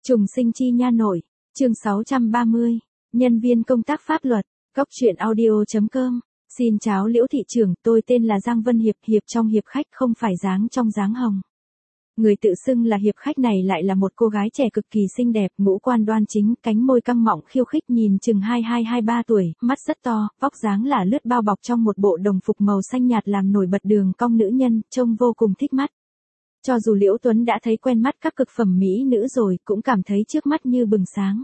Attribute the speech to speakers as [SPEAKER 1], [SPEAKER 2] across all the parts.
[SPEAKER 1] Trùng sinh chi nha nội, chương 630, nhân viên công tác pháp luật, góc truyện audio.com. Xin chào Liễu thị trưởng, tôi tên là Giang Vân Hiệp, Hiệp trong hiệp khách không phải dáng trong dáng hồng. Người tự xưng là hiệp khách này lại là một cô gái trẻ cực kỳ xinh đẹp, ngũ quan đoan chính, cánh môi căng mọng khiêu khích, nhìn chừng 22-23 tuổi, mắt rất to, vóc dáng là lướt bao bọc trong một bộ đồng phục màu xanh nhạt làm nổi bật đường cong nữ nhân, trông vô cùng thích mắt. Cho dù Liễu Tuấn đã thấy quen mắt các cực phẩm mỹ nữ rồi, cũng cảm thấy trước mắt như bừng sáng.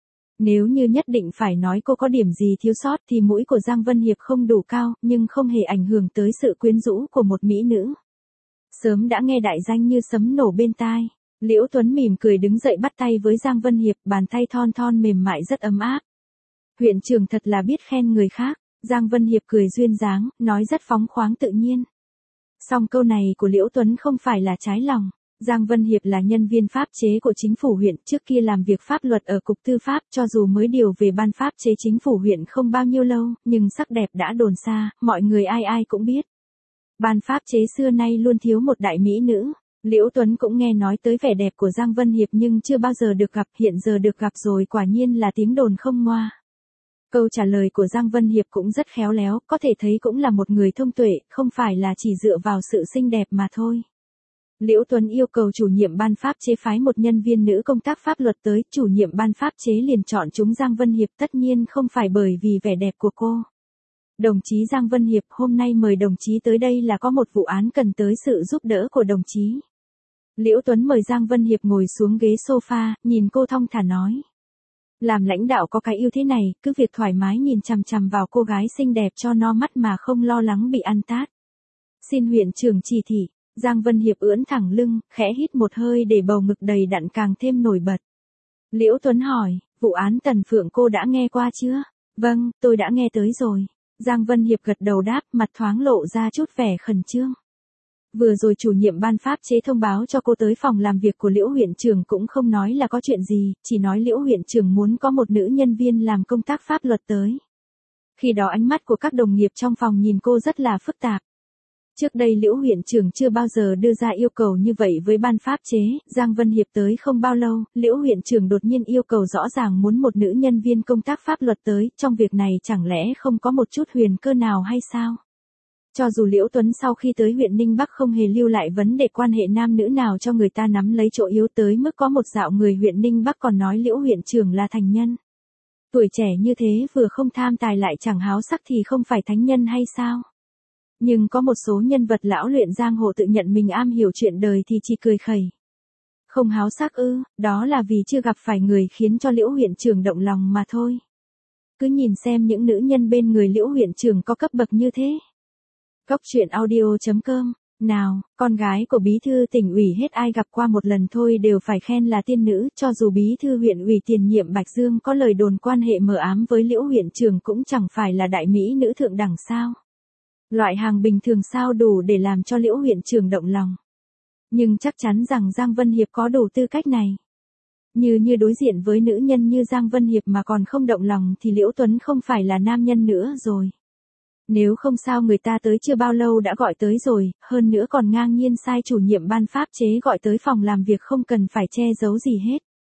[SPEAKER 1] Nếu như nhất định phải nói cô có điểm gì thiếu sót thì mũi của Giang Vân Hiệp không đủ cao, nhưng không hề ảnh hưởng tới sự quyến rũ của một mỹ nữ. Sớm đã nghe đại danh như sấm nổ bên tai. Liễu Tuấn mỉm cười đứng dậy bắt tay với Giang Vân Hiệp, bàn tay thon thon mềm mại rất ấm áp. Huyện trưởng thật là biết khen người khác. Giang Vân Hiệp cười duyên dáng, nói rất phóng khoáng tự nhiên. Song câu này của Liễu Tuấn không phải là trái lòng. Giang Vân Hiệp là nhân viên pháp chế của chính phủ huyện, trước kia làm việc pháp luật ở cục tư pháp, cho dù mới điều về ban pháp chế chính phủ huyện không bao nhiêu lâu, nhưng sắc đẹp đã đồn xa, mọi người ai ai cũng biết. Ban pháp chế xưa nay luôn thiếu một đại mỹ nữ. Liễu Tuấn cũng nghe nói tới vẻ đẹp của Giang Vân Hiệp nhưng chưa bao giờ được gặp, hiện giờ được gặp rồi, quả nhiên là tiếng đồn không ngoa. Câu trả lời của Giang Vân Hiệp cũng rất khéo léo, có thể thấy cũng là một người thông tuệ, không phải là chỉ dựa vào sự xinh đẹp mà thôi. Liễu Tuấn yêu cầu chủ nhiệm ban pháp chế phái một nhân viên nữ công tác pháp luật tới, chủ nhiệm ban pháp chế liền chọn chúng Giang Vân Hiệp, tất nhiên không phải bởi vì vẻ đẹp của cô. Đồng chí Giang Vân Hiệp, hôm nay mời đồng chí tới đây là có một vụ án cần tới sự giúp đỡ của đồng chí. Liễu Tuấn mời Giang Vân Hiệp ngồi xuống ghế sofa, nhìn cô thong thả nói. Làm lãnh đạo có cái ưu thế này, cứ việc thoải mái nhìn chằm chằm vào cô gái xinh đẹp cho no mắt mà không lo lắng bị ăn tát. Xin huyện trưởng chỉ thị. Giang Vân Hiệp ưỡn thẳng lưng, khẽ hít một hơi để bầu ngực đầy đặn càng thêm nổi bật. Liễu Tuấn hỏi, vụ án Tần Phượng cô đã nghe qua chưa? Vâng, tôi đã nghe tới rồi. Giang Vân Hiệp gật đầu đáp, mặt thoáng lộ ra chút vẻ khẩn trương. Vừa rồi chủ nhiệm ban pháp chế thông báo cho cô tới phòng làm việc của Liễu huyện trưởng, cũng không nói là có chuyện gì, chỉ nói Liễu huyện trưởng muốn có một nữ nhân viên làm công tác pháp luật tới. Khi đó ánh mắt của các đồng nghiệp trong phòng nhìn cô rất là phức tạp. Trước đây Liễu huyện trưởng chưa bao giờ đưa ra yêu cầu như vậy với ban pháp chế, Giang Vân Hiệp tới không bao lâu, Liễu huyện trưởng đột nhiên yêu cầu rõ ràng muốn một nữ nhân viên công tác pháp luật tới, trong việc này chẳng lẽ không có một chút huyền cơ nào hay sao? Cho dù Liễu Tuấn sau khi tới huyện Ninh Bắc không hề lưu lại vấn đề quan hệ nam nữ nào cho người ta nắm lấy chỗ yếu, tới mức có một dạo người huyện Ninh Bắc còn nói Liễu huyện trưởng là thành nhân. Tuổi trẻ như thế vừa không tham tài lại chẳng háo sắc thì không phải thánh nhân hay sao? Nhưng có một số nhân vật lão luyện giang hồ tự nhận mình am hiểu chuyện đời thì chỉ cười khẩy. Không háo sắc ư, đó là vì chưa gặp phải người khiến cho Liễu huyện trưởng động lòng mà thôi. Cứ nhìn xem những nữ nhân bên người Liễu huyện trưởng có cấp bậc như thế. Góc truyện audio.com. Nào, con gái của bí thư tỉnh ủy hết ai gặp qua một lần thôi đều phải khen là tiên nữ, cho dù bí thư huyện ủy tiền nhiệm Bạch Dương có lời đồn quan hệ mờ ám với Liễu huyện trưởng cũng chẳng phải là đại mỹ nữ thượng đẳng sao. Loại hàng bình thường sao đủ để làm cho Liễu huyện trưởng động lòng. Nhưng chắc chắn rằng Giang Vân Hiệp có đủ tư cách này. Như đối diện với nữ nhân như Giang Vân Hiệp mà còn không động lòng thì Liễu Tuấn không phải là nam nhân nữa rồi. Nếu không sao người ta tới chưa bao lâu đã gọi tới rồi, hơn nữa còn ngang nhiên sai chủ nhiệm ban pháp chế gọi tới phòng làm việc không cần phải che giấu gì hết.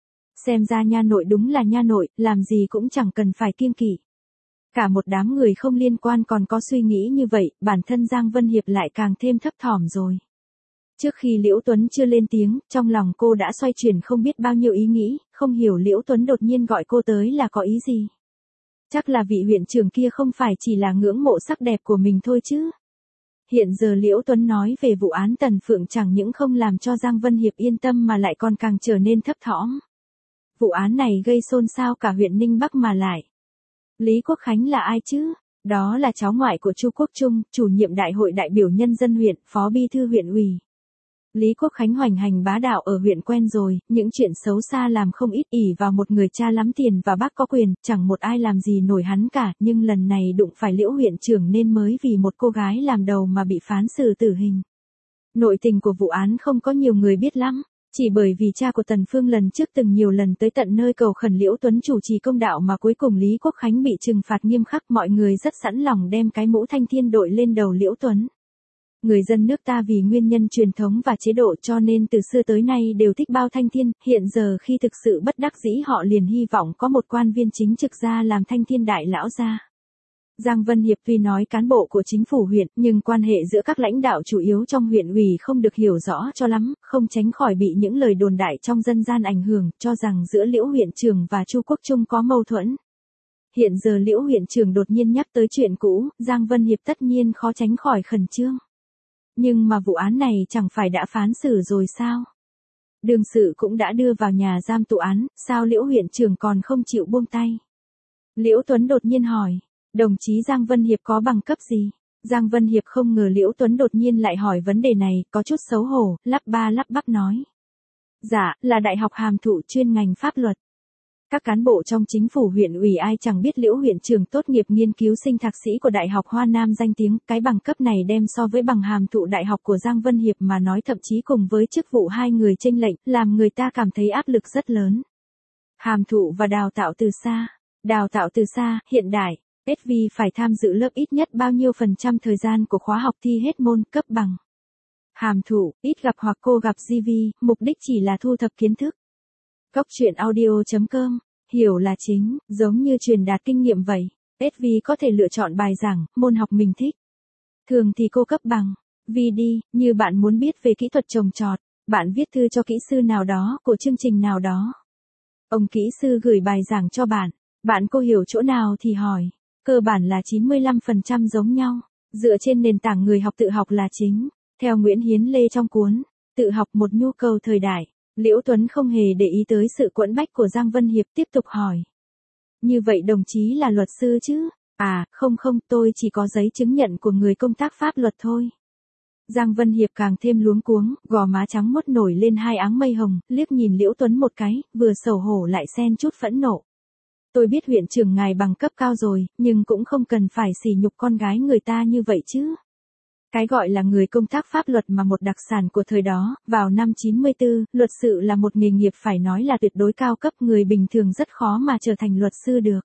[SPEAKER 1] Xem ra nha nội đúng là nha nội, làm gì cũng chẳng cần phải kiêng kỵ. Cả một đám người không liên quan còn có suy nghĩ như vậy, bản thân Giang Vân Hiệp lại càng thêm thấp thỏm rồi. Trước khi Liễu Tuấn chưa lên tiếng, trong lòng cô đã xoay chuyển không biết bao nhiêu ý nghĩ, không hiểu Liễu Tuấn đột nhiên gọi cô tới là có ý gì. Chắc là vị huyện trưởng kia không phải chỉ là ngưỡng mộ sắc đẹp của mình thôi chứ. Hiện giờ Liễu Tuấn nói về vụ án Tần Phượng chẳng những không làm cho Giang Vân Hiệp yên tâm mà lại còn càng trở nên thấp thỏm. Vụ án này gây xôn xao cả huyện Ninh Bắc mà lại. Lý Quốc Khánh là ai chứ? Đó là cháu ngoại của Chu Quốc Trung, chủ nhiệm đại hội đại biểu nhân dân huyện, phó bí thư huyện ủy. Lý Quốc Khánh hoành hành bá đạo ở huyện quen rồi, những chuyện xấu xa làm không ít, ỷ vào một người cha lắm tiền và bác có quyền, chẳng một ai làm gì nổi hắn cả, nhưng lần này đụng phải Liễu huyện trưởng nên mới vì một cô gái làm đầu mà bị phán xử tử hình. Nội tình của vụ án không có nhiều người biết lắm. Chỉ bởi vì cha của Tần Phương lần trước từng nhiều lần tới tận nơi cầu khẩn Liễu Tuấn chủ trì công đạo mà cuối cùng Lý Quốc Khánh bị trừng phạt nghiêm khắc, mọi người rất sẵn lòng đem cái mũ thanh thiên đội lên đầu Liễu Tuấn. Người dân nước ta vì nguyên nhân truyền thống và chế độ cho nên từ xưa tới nay đều thích bao thanh thiên, hiện giờ khi thực sự bất đắc dĩ họ liền hy vọng có một quan viên chính trực ra làm thanh thiên đại lão gia. Giang Vân Hiệp tuy nói cán bộ của chính phủ huyện, nhưng quan hệ giữa các lãnh đạo chủ yếu trong huyện ủy không được hiểu rõ cho lắm, không tránh khỏi bị những lời đồn đại trong dân gian ảnh hưởng, cho rằng giữa Liễu huyện trưởng và Chu Quốc Trung có mâu thuẫn. Hiện giờ Liễu huyện trưởng đột nhiên nhắc tới chuyện cũ, Giang Vân Hiệp tất nhiên khó tránh khỏi khẩn trương. Nhưng mà vụ án này chẳng phải đã phán xử rồi sao? Đương sự cũng đã đưa vào nhà giam tụ án, sao Liễu huyện trưởng còn không chịu buông tay? Liễu Tuấn đột nhiên hỏi, đồng chí Giang Vân Hiệp có bằng cấp gì? Giang Vân Hiệp không ngờ Liễu Tuấn đột nhiên lại hỏi vấn đề này, có chút xấu hổ, lắp ba lắp bắp nói. Dạ, là Đại học Hàm Thụ chuyên ngành pháp luật. Các cán bộ trong chính phủ huyện ủy ai chẳng biết Liễu huyện trưởng tốt nghiệp nghiên cứu sinh thạc sĩ của Đại học Hoa Nam danh tiếng, cái bằng cấp này đem so với bằng hàm thụ đại học của Giang Vân Hiệp mà nói thậm chí cùng với chức vụ hai người chênh lệch, làm người ta cảm thấy áp lực rất lớn. Hàm thụ và đào tạo từ xa. Đào tạo từ xa, hiện đại, SV phải tham dự lớp ít nhất bao nhiêu % thời gian của khóa học thi hết môn cấp bằng. Hàm thụ, ít gặp hoặc cô gặp GV, mục đích chỉ là thu thập kiến thức. Góc truyện audio.com, hiểu là chính, giống như truyền đạt kinh nghiệm vậy. SV có thể lựa chọn bài giảng, môn học mình thích. Thường thì cô cấp bằng. VD, như bạn muốn biết về kỹ thuật trồng trọt, bạn viết thư cho kỹ sư nào đó của chương trình nào đó. Ông kỹ sư gửi bài giảng cho bạn, bạn cô hiểu chỗ nào thì hỏi. Cơ bản là 95% giống nhau, dựa trên nền tảng người học tự học là chính. Theo Nguyễn Hiến Lê trong cuốn, Tự học một nhu cầu thời đại. Liễu Tuấn không hề để ý tới sự quẫn bách của Giang Vân Hiệp tiếp tục hỏi. Như vậy đồng chí là luật sư chứ? À, không, tôi chỉ có giấy chứng nhận của người công tác pháp luật thôi. Giang Vân Hiệp càng thêm luống cuống, gò má trắng muốt nổi lên hai áng mây hồng, liếc nhìn Liễu Tuấn một cái, vừa xấu hổ lại xen chút phẫn nộ. Tôi biết huyện trưởng ngài bằng cấp cao rồi, nhưng cũng không cần phải sỉ nhục con gái người ta như vậy chứ. Cái gọi là người công tác pháp luật mà một đặc sản của thời đó, vào năm 94, luật sự là một nghề nghiệp phải nói là tuyệt đối cao cấp, người bình thường rất khó mà trở thành luật sư được.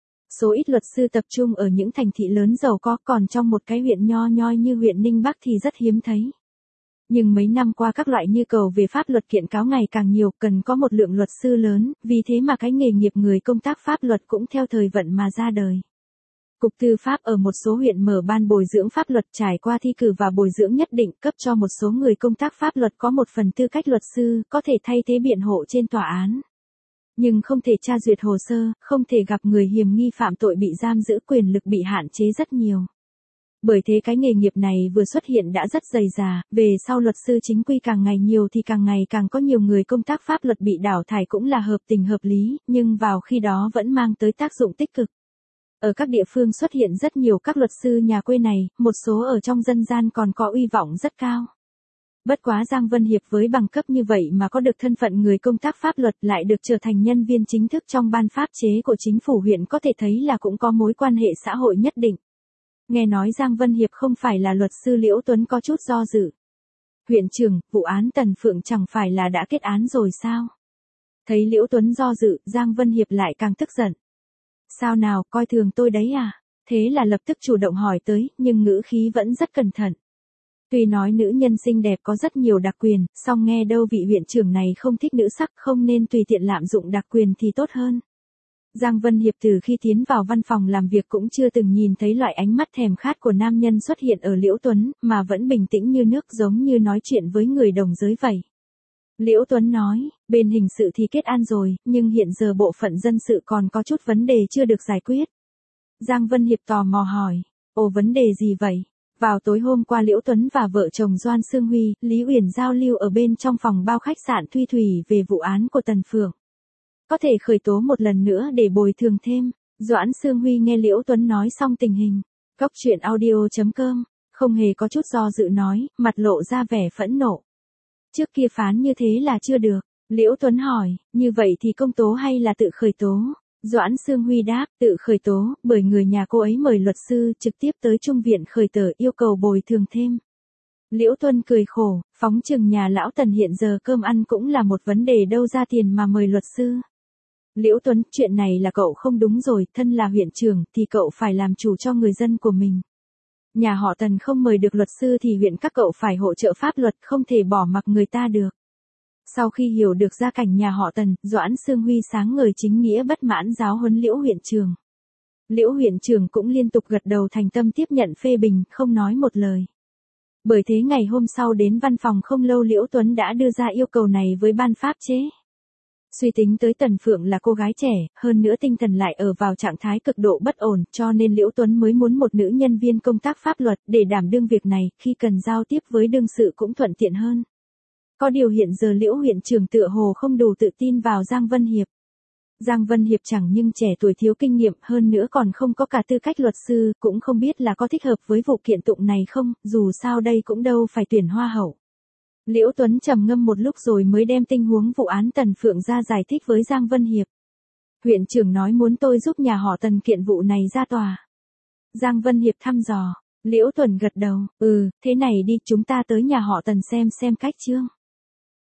[SPEAKER 1] Số ít luật sư tập trung ở những thành thị lớn giàu có, còn trong một cái huyện nho nhoi như huyện Ninh Bắc thì rất hiếm thấy. Nhưng mấy năm qua các loại nhu cầu về pháp luật kiện cáo ngày càng nhiều, cần có một lượng luật sư lớn, vì thế mà cái nghề nghiệp người công tác pháp luật cũng theo thời vận mà ra đời. Cục Tư pháp ở một số huyện mở ban bồi dưỡng pháp luật trải qua thi cử và bồi dưỡng nhất định, cấp cho một số người công tác pháp luật có một phần tư cách luật sư, có thể thay thế biện hộ trên tòa án. Nhưng không thể tra duyệt hồ sơ, không thể gặp người hiềm nghi phạm tội bị giam giữ, quyền lực bị hạn chế rất nhiều. Bởi thế cái nghề nghiệp này vừa xuất hiện đã rất dày dà, về sau luật sư chính quy càng ngày nhiều thì càng ngày càng có nhiều người công tác pháp luật bị đào thải cũng là hợp tình hợp lý, nhưng vào khi đó vẫn mang tới tác dụng tích cực. Ở các địa phương xuất hiện rất nhiều các luật sư nhà quê này, một số ở trong dân gian còn có uy vọng rất cao. Bất quá Giang Vân Hiệp với bằng cấp như vậy mà có được thân phận người công tác pháp luật lại được trở thành nhân viên chính thức trong ban pháp chế của chính phủ huyện có thể thấy là cũng có mối quan hệ xã hội nhất định. Nghe nói Giang Vân Hiệp không phải là luật sư, Liễu Tuấn có chút do dự. Huyện trưởng, vụ án Tần Phượng chẳng phải là đã kết án rồi sao? Thấy Liễu Tuấn do dự, Giang Vân Hiệp lại càng tức giận. Sao nào, coi thường tôi đấy à? Thế là lập tức chủ động hỏi tới, nhưng ngữ khí vẫn rất cẩn thận. Tuy nói nữ nhân xinh đẹp có rất nhiều đặc quyền, song nghe đâu vị huyện trưởng này không thích nữ sắc, không nên tùy tiện lạm dụng đặc quyền thì tốt hơn. Giang Vân Hiệp từ khi tiến vào văn phòng làm việc cũng chưa từng nhìn thấy loại ánh mắt thèm khát của nam nhân xuất hiện ở Liễu Tuấn, mà vẫn bình tĩnh như nước giống như nói chuyện với người đồng giới vậy. Liễu Tuấn nói, bên hình sự thì kết án rồi, nhưng hiện giờ bộ phận dân sự còn có chút vấn đề chưa được giải quyết. Giang Vân Hiệp tò mò hỏi, ồ vấn đề gì vậy? Vào tối hôm qua Liễu Tuấn và vợ chồng Doan Sương Huy, Lý Uyển giao lưu ở bên trong phòng bao khách sạn Thuy Thủy về vụ án của Tần Phượng. Có thể khởi tố một lần nữa để bồi thường thêm. Doãn Sương Huy nghe Liễu Tuấn nói xong tình hình. Góc truyện audio.com, không hề có chút do dự nói, mặt lộ ra vẻ phẫn nộ. Trước kia phán như thế là chưa được. Liễu Tuấn hỏi, như vậy thì công tố hay là tự khởi tố? Doãn Sương Huy đáp, tự khởi tố, bởi người nhà cô ấy mời luật sư trực tiếp tới Trung viện khởi tờ yêu cầu bồi thường thêm. Liễu Tuấn cười khổ, phóng chừng nhà lão Tần hiện giờ cơm ăn cũng là một vấn đề, đâu ra tiền mà mời luật sư. Liễu Tuấn, chuyện này là cậu không đúng rồi, thân là huyện trưởng thì cậu phải làm chủ cho người dân của mình. Nhà họ Tần không mời được luật sư thì huyện các cậu phải hỗ trợ pháp luật, không thể bỏ mặc người ta được. Sau khi hiểu được gia cảnh nhà họ Tần, Doãn Sương Huy sáng ngời chính nghĩa bất mãn giáo huấn Liễu huyện trưởng. Liễu huyện trưởng cũng liên tục gật đầu thành tâm tiếp nhận phê bình, không nói một lời. Bởi thế ngày hôm sau đến văn phòng không lâu Liễu Tuấn đã đưa ra yêu cầu này với ban pháp chế. Suy tính tới Tần Phượng là cô gái trẻ, hơn nữa tinh thần lại ở vào trạng thái cực độ bất ổn, cho nên Liễu Tuấn mới muốn một nữ nhân viên công tác pháp luật để đảm đương việc này, khi cần giao tiếp với đương sự cũng thuận tiện hơn. Có điều hiện giờ Liễu huyện trưởng tựa hồ không đủ tự tin vào Giang Vân Hiệp. Giang Vân Hiệp chẳng nhưng trẻ tuổi thiếu kinh nghiệm, hơn nữa còn không có cả tư cách luật sư, cũng không biết là có thích hợp với vụ kiện tụng này không, dù sao đây cũng đâu phải tuyển hoa hậu. Liễu Tuấn trầm ngâm một lúc rồi mới đem tình huống vụ án Tần Phượng ra giải thích với Giang Vân Hiệp. Huyện trưởng nói muốn tôi giúp nhà họ Tần kiện vụ này ra tòa. Giang Vân Hiệp thăm dò. Liễu Tuấn gật đầu, thế này đi, chúng ta tới nhà họ Tần xem cách chương.